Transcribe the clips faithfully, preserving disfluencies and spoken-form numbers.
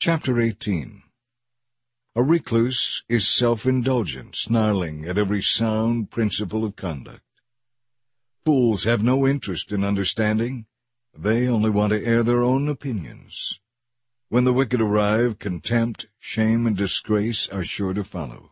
Chapter eighteen. A recluse is self-indulgent, snarling at every sound principle of conduct. Fools have no interest in understanding. They only want to air their own opinions. When the wicked arrive, contempt, shame, and disgrace are sure to follow.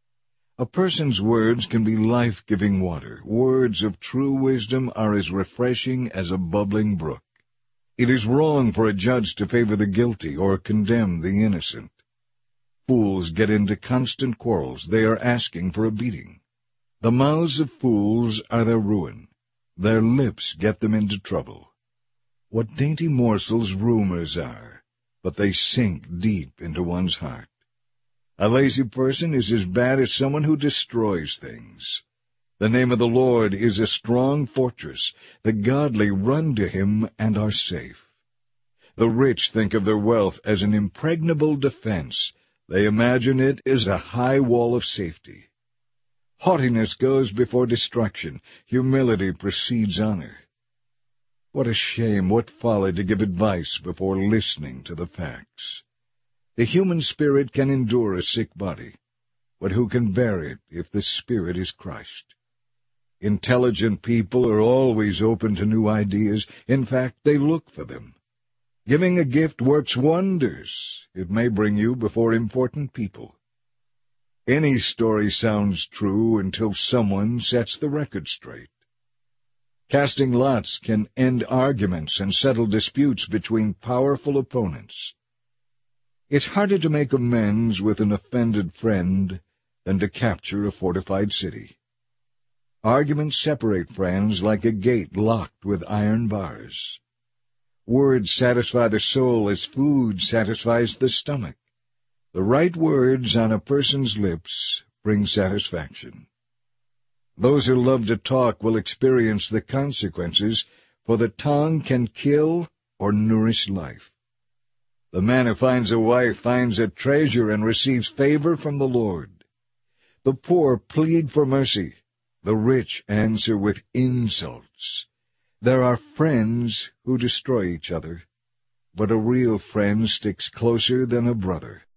A person's words can be life-giving water. Words of true wisdom are as refreshing as a bubbling brook. It is wrong for a judge to favor the guilty or condemn the innocent. Fools get into constant quarrels. They are asking for a beating. The mouths of fools are their ruin. Their lips get them into trouble. What dainty morsels rumors are, but they sink deep into one's heart. A lazy person is as bad as someone who destroys things. The name of the Lord is a strong fortress. The godly run to him and are safe. The rich think of their wealth as an impregnable defense. They imagine it is a high wall of safety. Haughtiness goes before destruction. Humility precedes honor. What a shame, what folly to give advice before listening to the facts. The human spirit can endure a sick body, but who can bear it if the spirit is crushed? Intelligent people are always open to new ideas. In fact, they look for them. Giving a gift works wonders. It may bring you before important people. Any story sounds true until someone sets the record straight. Casting lots can end arguments and settle disputes between powerful opponents. It's harder to make amends with an offended friend than to capture a fortified city. Arguments separate friends like a gate locked with iron bars. Words satisfy the soul as food satisfies the stomach. The right words on a person's lips bring satisfaction. Those who love to talk will experience the consequences, for the tongue can kill or nourish life. The man who finds a wife finds a treasure and receives favor from the Lord. The poor plead for mercy. The rich answer with insults. There are friends who destroy each other, but a real friend sticks closer than a brother.